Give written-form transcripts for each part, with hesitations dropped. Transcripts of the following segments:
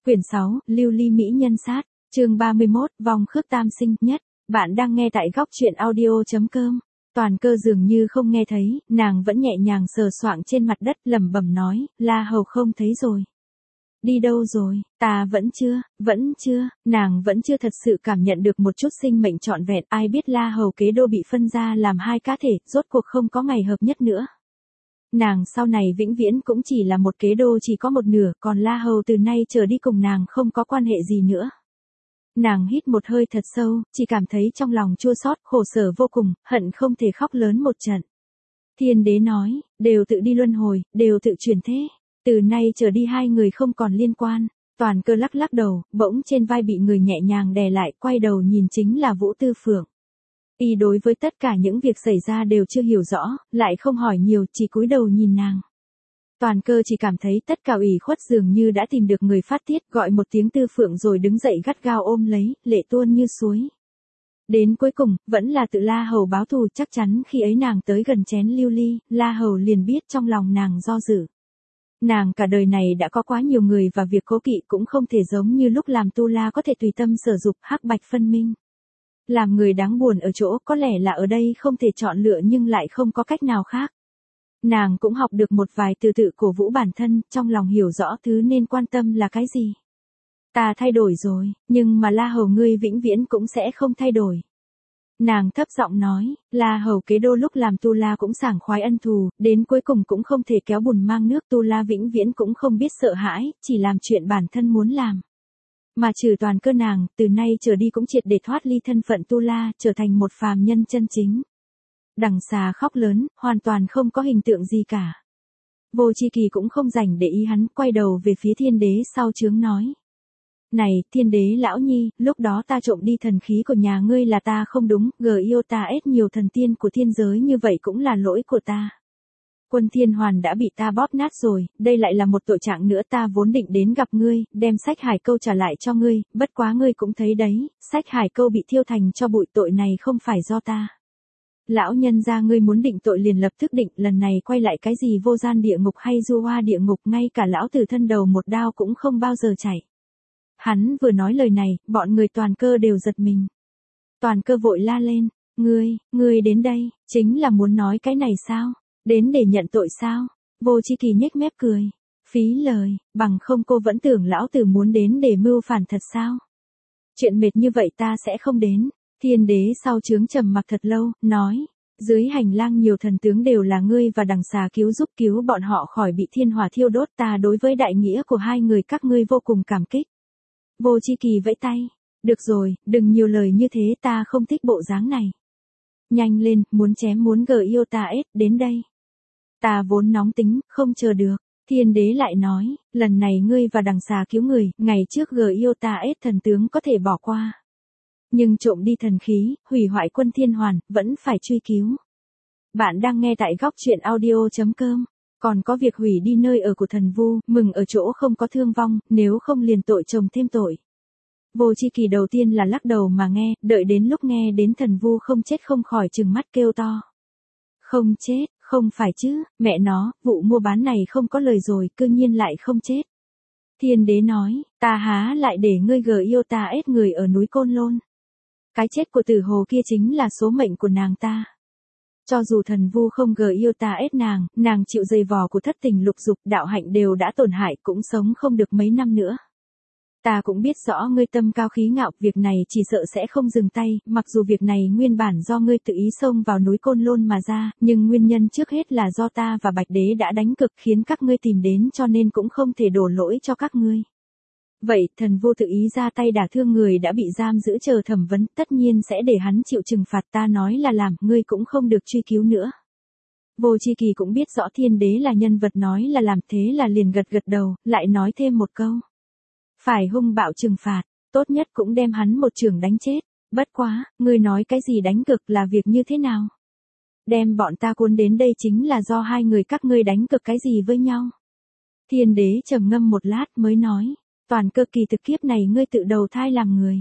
Quyển 6, Lưu Ly Mỹ Nhân Sát, chương 31, Vong Khước Tam Sinh nhất. Bạn đang nghe tại góc truyện audio.com. Toàn Cơ dường như không nghe thấy, nàng vẫn nhẹ nhàng sờ soạng trên mặt đất lẩm bẩm nói, La Hầu không thấy rồi. Đi đâu rồi, ta vẫn chưa, nàng vẫn chưa thật sự cảm nhận được một chút sinh mệnh trọn vẹn. Ai biết La Hầu kế đô bị phân ra làm hai cá thể, rốt cuộc không có ngày hợp nhất nữa. Nàng sau này vĩnh viễn cũng chỉ là một kế đô chỉ có một nửa, còn La Hầu từ nay trở đi cùng nàng không có quan hệ gì nữa. Nàng hít một hơi thật sâu, chỉ cảm thấy trong lòng chua xót, khổ sở vô cùng, hận không thể khóc lớn một trận. Thiên đế nói, đều tự đi luân hồi, đều tự chuyển thế. Từ nay trở đi hai người không còn liên quan. Toàn Cơ lắc lắc đầu, bỗng trên vai bị người nhẹ nhàng đè lại, quay đầu nhìn chính là Vũ Tư Phượng. Y đối với tất cả những việc xảy ra đều chưa hiểu rõ, lại không hỏi nhiều, chỉ cúi đầu nhìn nàng. Toàn Cơ chỉ cảm thấy tất cả ủy khuất dường như đã tìm được người phát tiết, gọi một tiếng Tư Phượng rồi đứng dậy gắt gao ôm lấy, lệ tuôn như suối. Đến cuối cùng, vẫn là tự La Hầu báo thù. Chắc chắn khi ấy nàng tới gần chén lưu ly, La Hầu liền biết trong lòng nàng do dự. Nàng cả đời này đã có quá nhiều người và việc cố kỵ, cũng không thể giống như lúc làm tu la có thể tùy tâm sở dục, hắc bạch phân minh. Làm người đáng buồn ở chỗ có lẽ là ở đây không thể chọn lựa nhưng lại không có cách nào khác. Nàng cũng học được một vài từ tự cổ vũ bản thân, trong lòng hiểu rõ thứ nên quan tâm là cái gì. Ta thay đổi rồi, nhưng mà La Hầu ngươi vĩnh viễn cũng sẽ không thay đổi. Nàng thấp giọng nói, La Hầu kế đô lúc làm tu la cũng sảng khoái ân thù, đến cuối cùng cũng không thể kéo bùn mang nước. Tu la vĩnh viễn cũng không biết sợ hãi, chỉ làm chuyện bản thân muốn làm. Mà trừ Toàn Cơ nàng, từ nay trở đi cũng triệt để thoát ly thân phận tu la, trở thành một phàm nhân chân chính. Đằng xà khóc lớn, hoàn toàn không có hình tượng gì cả. Vô Chi Kỳ cũng không rảnh để ý hắn, quay đầu về phía Thiên Đế sau trướng nói. Này, Thiên Đế lão nhi, lúc đó ta trộm đi thần khí của nhà ngươi là ta không đúng, yêu ta ết nhiều thần tiên của thiên giới như vậy cũng là lỗi của ta. Quân Thiên Hoàn đã bị ta bóp nát rồi, đây lại là một tội trạng nữa. Ta vốn định đến gặp ngươi, đem sách Hải Câu trả lại cho ngươi, bất quá ngươi cũng thấy đấy, sách Hải Câu bị thiêu thành cho bụi, tội này không phải do ta. Lão nhân gia ngươi muốn định tội liền lập tức định, lần này quay lại cái gì vô gian địa ngục hay du hoa địa ngục, ngay cả lão tử thân đầu một đao cũng không bao giờ chảy. Hắn vừa nói lời này, bọn người Toàn Cơ đều giật mình. Toàn Cơ vội la lên, ngươi đến đây, chính là muốn nói cái này sao? Đến để nhận tội sao? Vô Chi Kỳ nhếch mép cười. Phí lời, bằng không cô vẫn tưởng lão tử muốn đến để mưu phản thật sao? Chuyện mệt như vậy ta sẽ không đến. Thiên Đế sau trướng trầm mặc thật lâu, nói. Dưới hành lang nhiều thần tướng đều là ngươi và đằng xà cứu bọn họ khỏi bị thiên hỏa thiêu đốt. Ta đối với đại nghĩa của hai người các ngươi vô cùng cảm kích. Vô Chi Kỳ vẫy tay. Được rồi, đừng nhiều lời như thế, ta không thích bộ dáng này. Nhanh lên, muốn chém muốn yêu ta ết, đến đây. Ta vốn nóng tính, không chờ được. Thiên Đế lại nói, lần này ngươi và đằng xà cứu người, ngày trước yêu ta ết thần tướng có thể bỏ qua. Nhưng trộm đi thần khí, hủy hoại quân Thiên Hoàn, vẫn phải truy cứu. Bạn đang nghe tại góc truyện audio.com. Còn có việc hủy đi nơi ở của thần Vu, mừng ở chỗ không có thương vong, nếu không liền tội chồng thêm tội. Vô Chi Kỳ đầu tiên là lắc đầu mà nghe, đợi đến lúc nghe đến thần Vu không chết không khỏi trừng mắt kêu to. Không chết, không phải chứ, mẹ nó, vụ mua bán này không có lời rồi, cư nhiên lại không chết. Thiên Đế nói, ta há lại để ngươi yêu ta ết người ở núi Côn Lôn. Cái chết của Tử Hồ kia chính là số mệnh của nàng ta. Cho dù thần Vu không yêu ta ết nàng chịu dày vò của thất tình lục dục, đạo hạnh đều đã tổn hại, cũng sống không được mấy năm nữa. Ta cũng biết rõ ngươi tâm cao khí ngạo, việc này chỉ sợ sẽ không dừng tay, mặc dù việc này nguyên bản do ngươi tự ý xông vào núi Côn Lôn mà ra, nhưng nguyên nhân trước hết là do ta và Bạch Đế đã đánh cực khiến các ngươi tìm đến, cho nên cũng không thể đổ lỗi cho các ngươi. Vậy, thần Vô tự ý ra tay đả thương người đã bị giam giữ chờ thẩm vấn, tất nhiên sẽ để hắn chịu trừng phạt. Ta nói là làm, ngươi cũng không được truy cứu nữa. Vô Chi Kỳ cũng biết rõ Thiên Đế là nhân vật nói là làm, thế là liền gật đầu, lại nói thêm một câu. Phải hung bạo trừng phạt, tốt nhất cũng đem hắn một chưởng đánh chết. Bất quá, ngươi nói cái gì đánh cực là việc như thế nào? Đem bọn ta cuốn đến đây chính là do hai người các ngươi đánh cực cái gì với nhau? Thiên Đế trầm ngâm một lát mới nói. Toàn Cơ kỳ thực kiếp này ngươi tự đầu thai làm người.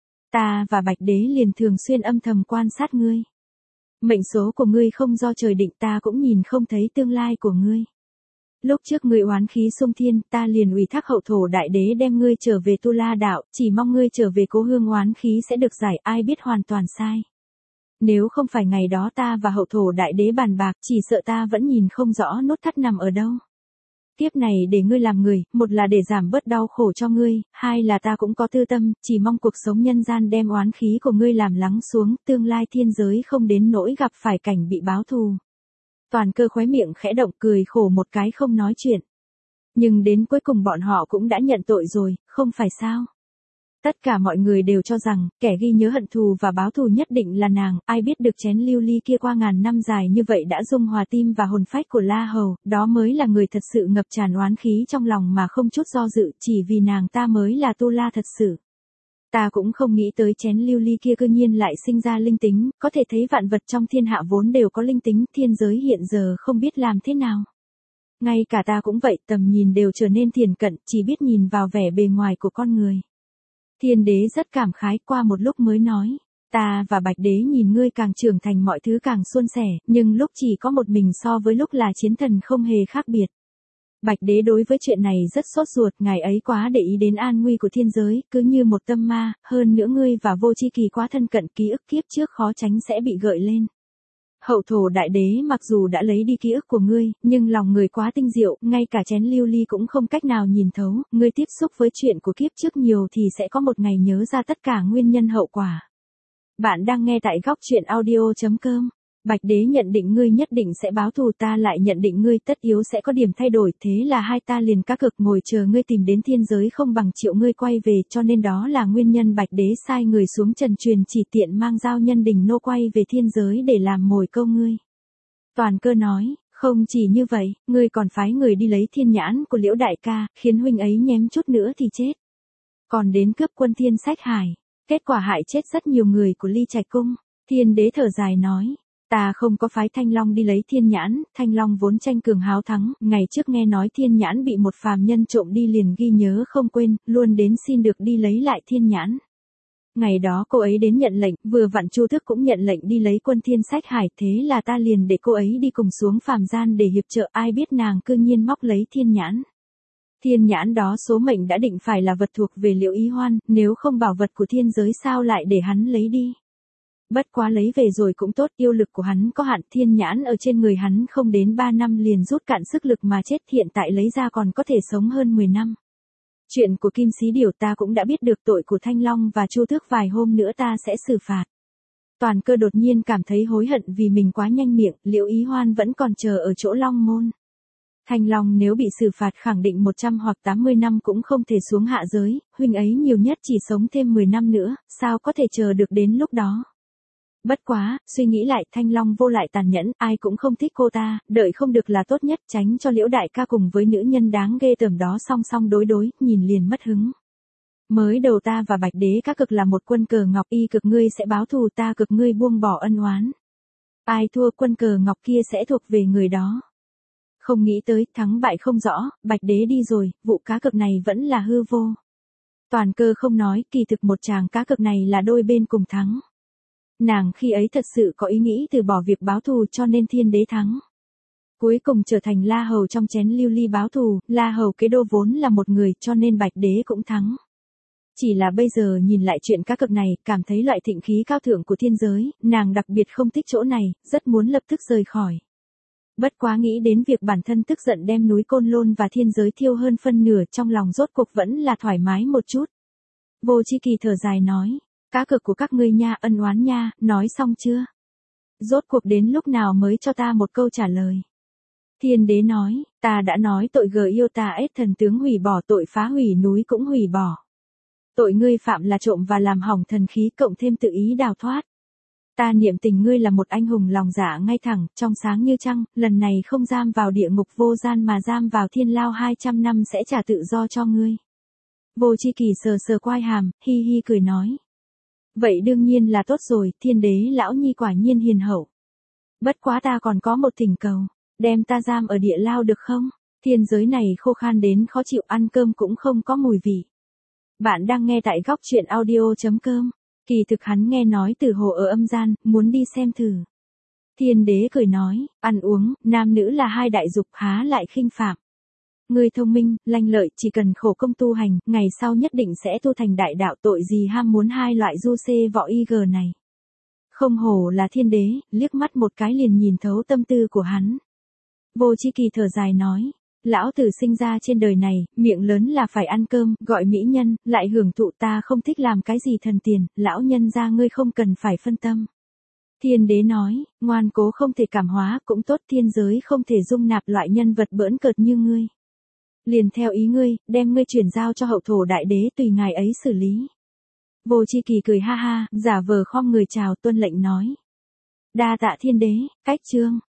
Ta và Bạch Đế liền thường xuyên âm thầm quan sát ngươi. Mệnh số của ngươi không do trời định, ta cũng nhìn không thấy tương lai của ngươi. Lúc trước ngươi oán khí xung thiên, ta liền ủy thác hậu thổ đại đế đem ngươi trở về Tu La đạo, chỉ mong ngươi trở về cố hương oán khí sẽ được giải, ai biết hoàn toàn sai. Nếu không phải ngày đó ta và hậu thổ đại đế bàn bạc, chỉ sợ ta vẫn nhìn không rõ nút thắt nằm ở đâu. Kiếp này để ngươi làm người, một là để giảm bớt đau khổ cho ngươi, hai là ta cũng có tư tâm, chỉ mong cuộc sống nhân gian đem oán khí của ngươi làm lắng xuống, tương lai thiên giới không đến nỗi gặp phải cảnh bị báo thù. Toàn Cơ khóe miệng khẽ động, cười khổ một cái không nói chuyện. Nhưng đến cuối cùng bọn họ cũng đã nhận tội rồi, không phải sao? Tất cả mọi người đều cho rằng, kẻ ghi nhớ hận thù và báo thù nhất định là nàng, ai biết được chén lưu ly kia qua ngàn năm dài như vậy đã dung hòa tim và hồn phách của La Hầu, đó mới là người thật sự ngập tràn oán khí trong lòng mà không chút do dự, chỉ vì nàng ta mới là Tu La thật sự. Ta cũng không nghĩ tới chén lưu ly kia cư nhiên lại sinh ra linh tính, có thể thấy vạn vật trong thiên hạ vốn đều có linh tính, thiên giới hiện giờ không biết làm thế nào. Ngay cả ta cũng vậy, tầm nhìn đều trở nên thiển cận, chỉ biết nhìn vào vẻ bề ngoài của con người. Thiên đế rất cảm khái, qua một lúc mới nói, ta và Bạch đế nhìn ngươi càng trưởng thành mọi thứ càng suôn sẻ, nhưng lúc chỉ có một mình so với lúc là chiến thần không hề khác biệt. Bạch đế đối với chuyện này rất sốt ruột, ngài ấy quá để ý đến an nguy của thiên giới, cứ như một tâm ma, hơn nữa ngươi và Vô Chi Kỳ quá thân cận, ký ức kiếp trước khó tránh sẽ bị gợi lên. Hậu thổ đại đế mặc dù đã lấy đi ký ức của ngươi, nhưng lòng người quá tinh diệu, ngay cả chén lưu ly cũng không cách nào nhìn thấu, ngươi tiếp xúc với chuyện của kiếp trước nhiều thì sẽ có một ngày nhớ ra tất cả nguyên nhân hậu quả. Bạn đang nghe tại góc truyện audio.com. Bạch đế nhận định ngươi nhất định sẽ báo thù, ta lại nhận định ngươi tất yếu sẽ có điểm thay đổi, thế là hai ta liền cá cược ngồi chờ ngươi tìm đến thiên giới không bằng triệu ngươi quay về, cho nên đó là nguyên nhân Bạch đế sai người xuống trần truyền chỉ tiện mang giao nhân đình nô quay về thiên giới để làm mồi câu ngươi. Toàn Cơ nói, không chỉ như vậy, ngươi còn phái người đi lấy thiên nhãn của Liễu đại ca, khiến huynh ấy nhém chút nữa thì chết. Còn đến cướp quân thiên sách hải, kết quả hại chết rất nhiều người của Ly Trạch cung. Thiên đế thở dài nói, ta không có phái Thanh Long đi lấy thiên nhãn, Thanh Long vốn tranh cường háo thắng, ngày trước nghe nói thiên nhãn bị một phàm nhân trộm đi liền ghi nhớ không quên, luôn đến xin được đi lấy lại thiên nhãn. Ngày đó cô ấy đến nhận lệnh, vừa vặn Chu Thức cũng nhận lệnh đi lấy quân thiên sách hải, thế là ta liền để cô ấy đi cùng xuống phàm gian để hiệp trợ, ai biết nàng cư nhiên móc lấy thiên nhãn. Thiên nhãn đó số mệnh đã định phải là vật thuộc về Liễu Ý Hoan, nếu không bảo vật của thiên giới sao lại để hắn lấy đi. Bất quá lấy về rồi cũng tốt, yêu lực của hắn có hạn, thiên nhãn ở trên người hắn không đến 3 năm liền rút cạn sức lực mà chết, hiện tại lấy ra còn có thể sống hơn 10 năm. Chuyện của Kim Xí Điểu ta cũng đã biết được, tội của Thanh Long và Chu Tước vài hôm nữa ta sẽ xử phạt. Toàn Cơ đột nhiên cảm thấy hối hận vì mình quá nhanh miệng, Liễu Ý Hoan vẫn còn chờ ở chỗ Long Môn. Thanh Long nếu bị xử phạt khẳng định 100 hoặc 80 năm cũng không thể xuống hạ giới, huynh ấy nhiều nhất chỉ sống thêm 10 năm nữa, sao có thể chờ được đến lúc đó. Bất quá, suy nghĩ lại, Thanh Long vô lại tàn nhẫn, ai cũng không thích cô ta, đợi không được là tốt nhất, tránh cho Liễu đại ca cùng với nữ nhân đáng ghê tởm đó song song đối đối, nhìn liền mất hứng. Mới đầu ta và Bạch đế cá cực là một quân cờ ngọc, y cực ngươi sẽ báo thù, ta cực ngươi buông bỏ ân oán. Ai thua quân cờ ngọc kia sẽ thuộc về người đó. Không nghĩ tới, thắng bại không rõ, Bạch đế đi rồi, vụ cá cược này vẫn là hư vô. Toàn Cơ không nói, kỳ thực một tràng cá cược này là đôi bên cùng thắng. Nàng khi ấy thật sự có ý nghĩ từ bỏ việc báo thù cho nên thiên đế thắng. Cuối cùng trở thành La Hầu trong chén lưu ly báo thù, La Hầu kế đô vốn là một người cho nên Bạch đế cũng thắng. Chỉ là bây giờ nhìn lại chuyện cá cược này, cảm thấy loại thịnh khí cao thượng của thiên giới, nàng đặc biệt không thích chỗ này, rất muốn lập tức rời khỏi. Bất quá nghĩ đến việc bản thân tức giận đem núi Côn Lôn và thiên giới thiêu hơn phân nửa, trong lòng rốt cuộc vẫn là thoải mái một chút. Vô Chi Kỳ thở dài nói, cá cược của các ngươi nha, ân oán nha, nói xong chưa? Rốt cuộc đến lúc nào mới cho ta một câu trả lời? Thiên đế nói, ta đã nói tội gờ yêu ta ết thần tướng hủy bỏ, tội phá hủy núi cũng hủy bỏ. Tội ngươi phạm là trộm và làm hỏng thần khí cộng thêm tự ý đào thoát. Ta niệm tình ngươi là một anh hùng lòng dạ ngay thẳng, trong sáng như trăng, lần này không giam vào địa ngục vô gian mà giam vào thiên lao 200 năm sẽ trả tự do cho ngươi. Vô Chi Kỳ sờ sờ quai hàm, hi hi cười nói. Vậy đương nhiên là tốt rồi, thiên đế lão nhi quả nhiên hiền hậu. Bất quá ta còn có một thỉnh cầu, đem ta giam ở địa lao được không? Thiên giới này khô khan đến khó chịu, ăn cơm cũng không có mùi vị. Bạn đang nghe tại góc truyện audio.com. Kỳ thực hắn nghe nói Tử Hồ ở âm gian, muốn đi xem thử. Thiên đế cười nói, ăn uống, nam nữ là hai đại dục há lại khinh phạm. Ngươi thông minh, lanh lợi, chỉ cần khổ công tu hành, ngày sau nhất định sẽ tu thành đại đạo, tội gì ham muốn hai loại du xê võ y gờ này. Không hổ là thiên đế, liếc mắt một cái liền nhìn thấu tâm tư của hắn. Vô Chi Kỳ thở dài nói, lão tử sinh ra trên đời này, miệng lớn là phải ăn cơm, gọi mỹ nhân, lại hưởng thụ, ta không thích làm cái gì thần tiền, lão nhân gia ngươi không cần phải phân tâm. Thiên đế nói, ngoan cố không thể cảm hóa, cũng tốt, thiên giới không thể dung nạp loại nhân vật bỡn cợt như ngươi. Liền theo ý ngươi, đem ngươi chuyển giao cho hậu thổ đại đế tùy ngài ấy xử lý. Vô Chi Kỳ cười ha ha, giả vờ khom người chào, tuân lệnh nói. Đa tạ thiên đế, cách chương.